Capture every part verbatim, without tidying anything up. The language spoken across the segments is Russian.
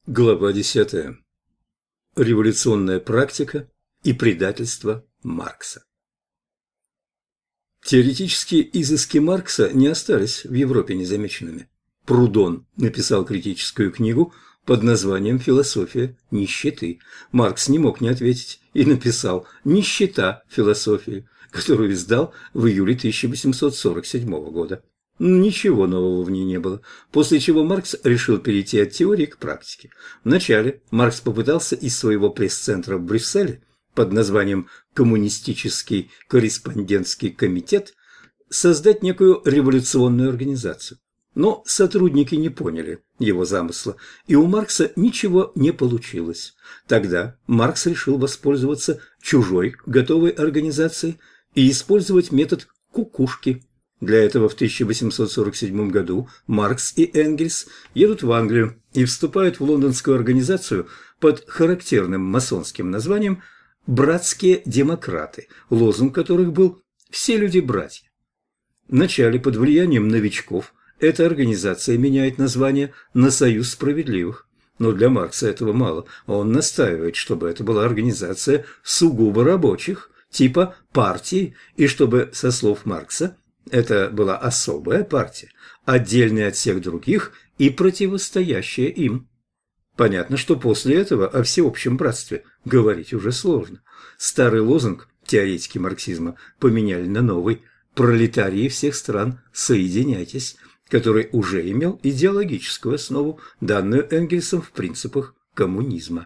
Глава десятая. Революционная практика и предательство Маркса. Теоретические изыски Маркса не остались в Европе незамеченными. Прудон написал критическую книгу под названием «Философия нищеты». Маркс не мог не ответить и написал «Нищета философии», которую издал в июле тысяча восемьсот сорок седьмого года. Ничего нового в ней не было, после чего Маркс решил перейти от теории к практике. Вначале Маркс попытался из своего пресс-центра в Брюсселе под названием «Коммунистический корреспондентский комитет» создать некую революционную организацию. Но сотрудники не поняли его замысла, и у Маркса ничего не получилось. Тогда Маркс решил воспользоваться чужой готовой организацией и использовать метод кукушки. Для этого в тысяча восемьсот сорок седьмом году Маркс и Энгельс едут в Англию и вступают в лондонскую организацию под характерным масонским названием «Братские демократы», лозунг которых был «Все люди братья». Вначале под влиянием новичков эта организация меняет название на «Союз справедливых». Но для Маркса этого мало, он настаивает, чтобы это была организация сугубо рабочих, типа партии, и чтобы, со слов Маркса, это была особая партия, отдельная от всех других и противостоящая им. Понятно, что после этого о всеобщем братстве говорить уже сложно. Старый лозунг теоретики марксизма поменяли на новый «Пролетарии всех стран, соединяйтесь», который уже имел идеологическую основу, данную Энгельсом в принципах коммунизма.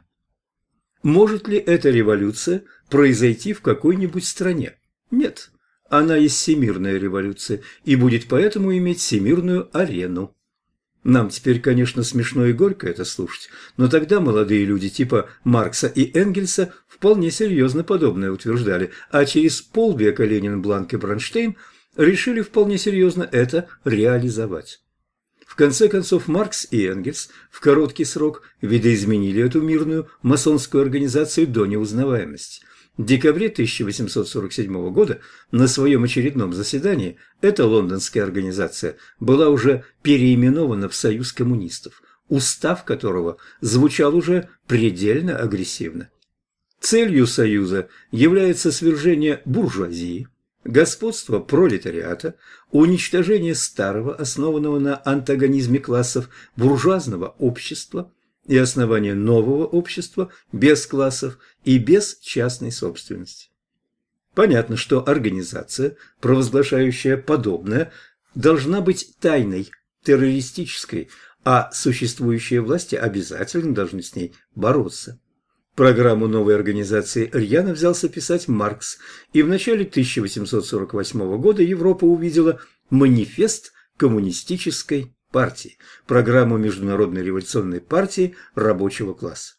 Может ли эта революция произойти в какой-нибудь стране? Нет. Она есть всемирная революция и будет поэтому иметь всемирную арену. Нам теперь, конечно, смешно и горько это слушать, но тогда молодые люди типа Маркса и Энгельса вполне серьезно подобное утверждали, а через полвека Ленин, Бланк и Бронштейн решили вполне серьезно это реализовать. В конце концов, Маркс и Энгельс в короткий срок видоизменили эту мирную масонскую организацию до неузнаваемости. В декабре тысяча восемьсот сорок седьмого года на своем очередном заседании эта лондонская организация была уже переименована в Союз коммунистов, устав которого звучал уже предельно агрессивно. Целью Союза является свержение буржуазии, господство пролетариата, уничтожение старого, основанного на антагонизме классов буржуазного общества, и основание нового общества без классов и без частной собственности. Понятно, что организация, провозглашающая подобное, должна быть тайной, террористической, а существующие власти обязательно должны с ней бороться. Программу новой организации рьяно взялся писать Маркс, и в начале тысяча восемьсот сорок восьмого года Европа увидела манифест коммунистической партии, программу Международной революционной партии рабочего класса.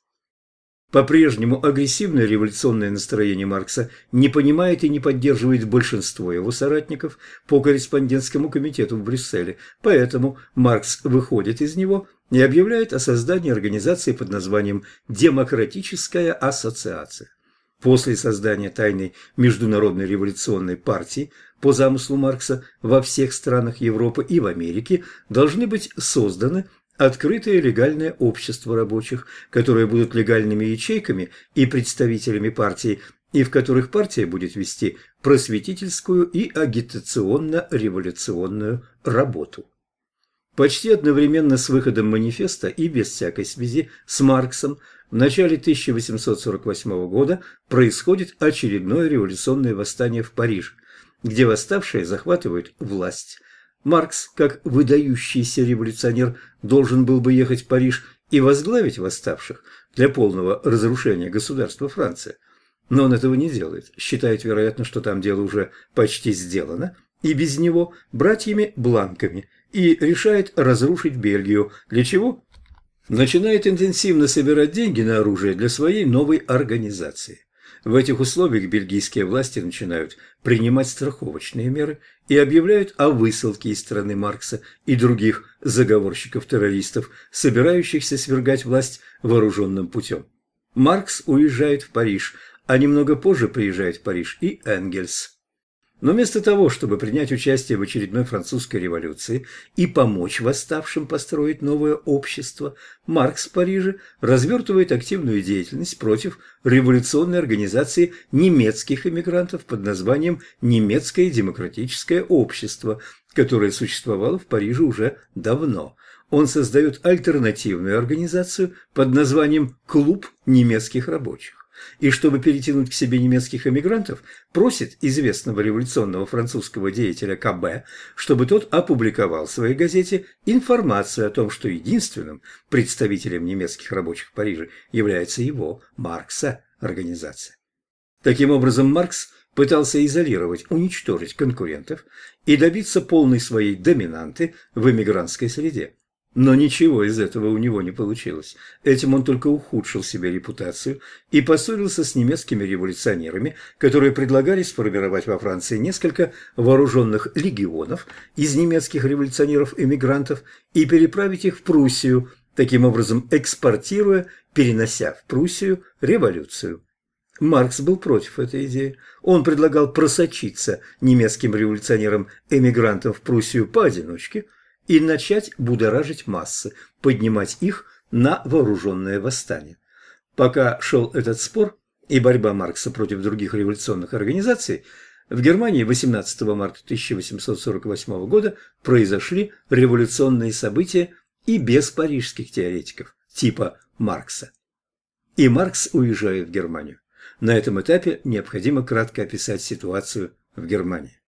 По-прежнему агрессивное революционное настроение Маркса не понимает и не поддерживает большинство его соратников по корреспондентскому комитету в Брюсселе, поэтому Маркс выходит из него и объявляет о создании организации под названием «Демократическая ассоциация». После создания тайной Международной революционной партии по замыслу Маркса во всех странах Европы и в Америке должны быть созданы открытые легальные общества рабочих, которые будут легальными ячейками и представителями партии, и в которых партия будет вести просветительскую и агитационно-революционную работу. Почти одновременно с выходом манифеста и без всякой связи с Марксом в начале тысяча восемьсот сорок восьмого года происходит очередное революционное восстание в Париже, где восставшие захватывают власть. Маркс, как выдающийся революционер, должен был бы ехать в Париж и возглавить восставших для полного разрушения государства Франция. Но он этого не делает, считает, вероятно, что там дело уже почти сделано, и без него братьями-бланками, и решает разрушить Бельгию, для чего начинает интенсивно собирать деньги на оружие для своей новой организации. В этих условиях бельгийские власти начинают принимать страховочные меры и объявляют о высылке из страны Маркса и других заговорщиков-террористов, собирающихся свергать власть вооруженным путем. Маркс уезжает в Париж, а немного позже приезжает в Париж и Энгельс. Но вместо того, чтобы принять участие в очередной французской революции и помочь восставшим построить новое общество, Маркс в Париже развертывает активную деятельность против революционной организации немецких эмигрантов под названием «Немецкое демократическое общество», которое существовало в Париже уже давно. Он создает альтернативную организацию под названием «Клуб немецких рабочих». И чтобы перетянуть к себе немецких эмигрантов, просит известного революционного французского деятеля Ка Бэ, чтобы тот опубликовал в своей газете информацию о том, что единственным представителем немецких рабочих в Париже является его, Маркса, организация. Таким образом, Маркс пытался изолировать, уничтожить конкурентов и добиться полной своей доминанты в эмигрантской среде. Но ничего из этого у него не получилось. Этим он только ухудшил себе репутацию и поссорился с немецкими революционерами, которые предлагали сформировать во Франции несколько вооруженных легионов из немецких революционеров-эмигрантов и переправить их в Пруссию, таким образом экспортируя, перенося в Пруссию революцию. Маркс был против этой идеи. Он предлагал просочиться немецким революционерам-эмигрантам в Пруссию поодиночке и начать будоражить массы, поднимать их на вооруженное восстание. Пока шел этот спор и борьба Маркса против других революционных организаций, в Германии восемнадцатого марта тысяча восемьсот сорок восьмого года произошли революционные события и без парижских теоретиков типа Маркса. И Маркс уезжает в Германию. На этом этапе необходимо кратко описать ситуацию в Германии.